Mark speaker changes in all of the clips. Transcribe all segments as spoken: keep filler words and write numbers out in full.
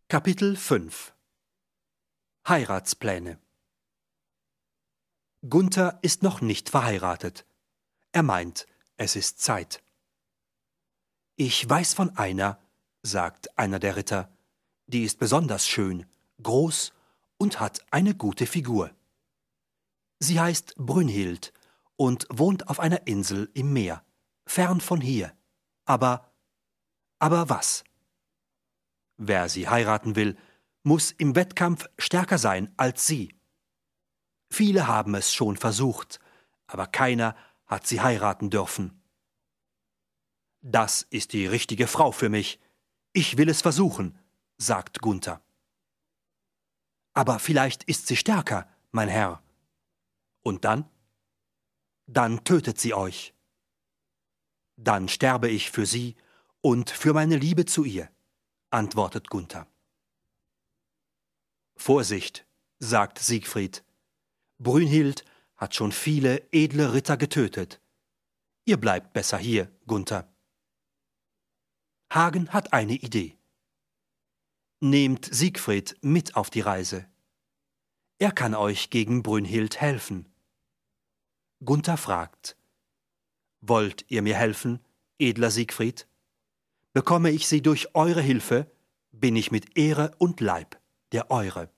Speaker 1: Kapitel fünf Heiratspläne. Gunther ist noch nicht verheiratet. Er meint, es ist Zeit. »Ich weiß von einer«, sagt einer der Ritter, »die ist besonders schön, groß und hat eine gute Figur. Sie heißt Brünnhild und wohnt auf einer Insel im Meer, fern von hier. Aber, aber was? Wer sie heiraten will, muss im Wettkampf stärker sein als sie. Viele haben es schon versucht, aber keiner hat sie heiraten dürfen. »Das ist die richtige Frau für mich. Ich will es versuchen«, sagt Gunther. »Aber vielleicht ist sie stärker, mein Herr.« »Und dann?« »Dann tötet sie euch.« »Dann sterbe ich für sie und für meine Liebe zu ihr«, antwortet Gunther. »Vorsicht«, sagt Siegfried. »Brünnhild hat schon viele edle Ritter getötet. Ihr bleibt besser hier, Gunther.« Hagen hat eine Idee. Nehmt Siegfried mit auf die Reise. Er kann euch gegen Brünnhild helfen. Gunther fragt: »Wollt ihr mir helfen, edler Siegfried? Bekomme ich sie durch eure Hilfe, bin ich mit Ehre und Leib der eure.«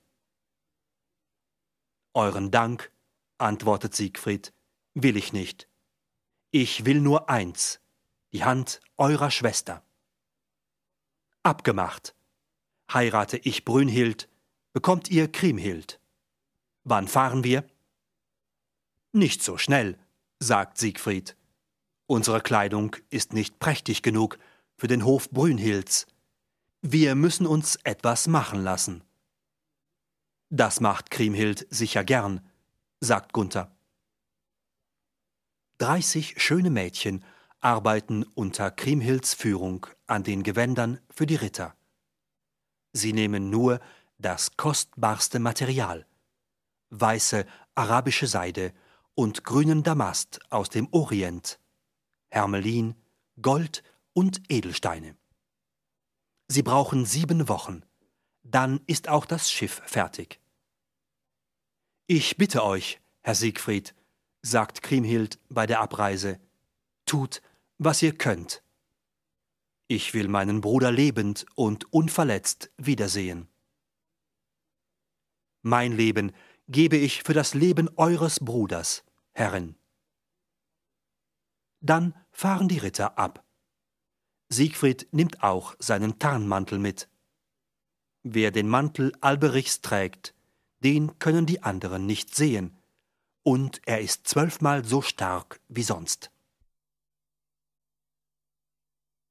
Speaker 1: »Euren Dank«, antwortet Siegfried, »will ich nicht. Ich will nur eins, die Hand eurer Schwester.« »Abgemacht. Heirate ich Brünnhild, bekommt ihr Kriemhild. Wann fahren wir?« »Nicht so schnell«, sagt Siegfried. »Unsere Kleidung ist nicht prächtig genug für den Hof Brünnhilds. Wir müssen uns etwas machen lassen.« »Das macht Kriemhild sicher gern«, sagt Gunther. Dreißig schöne Mädchen arbeiten unter Kriemhilds Führung an den Gewändern für die Ritter. Sie nehmen nur das kostbarste Material: weiße arabische Seide und grünen Damast aus dem Orient, Hermelin, Gold und Edelsteine. Sie brauchen sieben Wochen, dann ist auch das Schiff fertig. »Ich bitte euch, Herr Siegfried«, sagt Kriemhild bei der Abreise, »tut, was ihr könnt. Ich will meinen Bruder lebend und unverletzt wiedersehen. Mein Leben gebe ich für das Leben eures Bruders, Herrin.« Dann fahren die Ritter ab. Siegfried nimmt auch seinen Tarnmantel mit. Wer den Mantel Alberichs trägt, den können die anderen nicht sehen, und er ist zwölfmal so stark wie sonst.